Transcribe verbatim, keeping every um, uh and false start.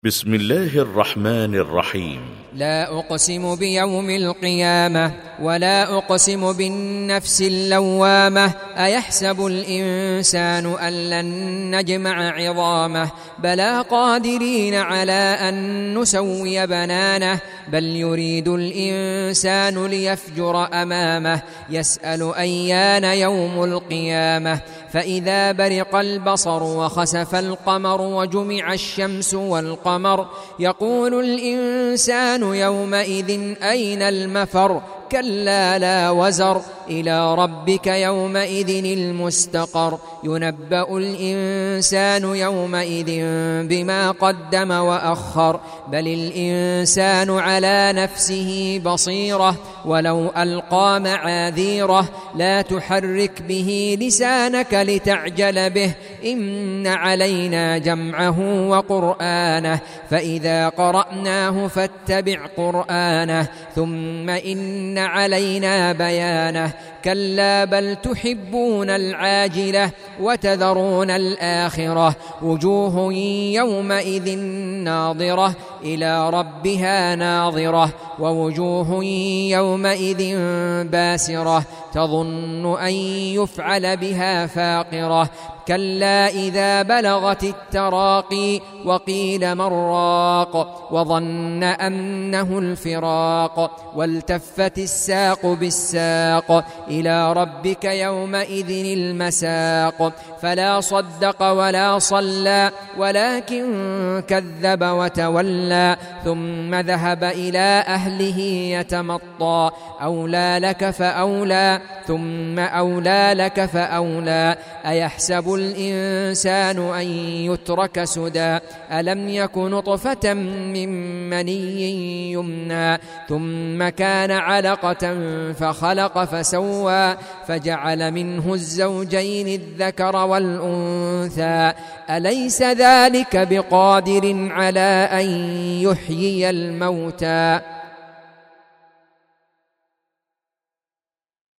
بسم الله الرحمن الرحيم. لا أقسم بيوم القيامة ولا أقسم بالنفس اللوامة أيحسب الإنسان أن لن نجمع عظامه بلى قادرين على أن نسوي بنانه بل يريد الإنسان ليفجر أمامه يسأل أيان يوم القيامة فإذا برق البصر وخسف القمر وجمع الشمس والقمر يقول الإنسان يومئذ أين المفر كلا لا وزر إلى ربك يومئذ المستقر ينبأ الإنسان يومئذ بما قدم وأخر بل الإنسان على نفسه بصيرة ولو ألقى معاذيره لا تحرك به لسانك لتعجل به إن علينا جمعه وقرآنه فإذا قرأناه فاتبع قرآنه ثم إن علينا بيانه كلا بل تحبون العاجلة وتذرون الآخرة وجوه يومئذ ناظرة إلى ربها ناظرة ووجوه يومئذ باسرة تظن أن يفعل بها فاقرة كلا إذا بلغت التراقي وقيل من راق وظن أنه الفراق والتفت الساق بالساق إلى ربك يومئذ المساق فلا صدق ولا صلى ولكن كذب وتولى ثم ذهب إلى أهله يتمطى أولى لك فأولى ثم أولى لك فأولى أيحسب الإنسان أن يترك سدى ألم يك نطفة من مني يمنى ثم كان علقة فخلق فسوى فجعل منه الزوجين الذكر والأنثى أليس ذلك بقادر على أن يحيي الموتى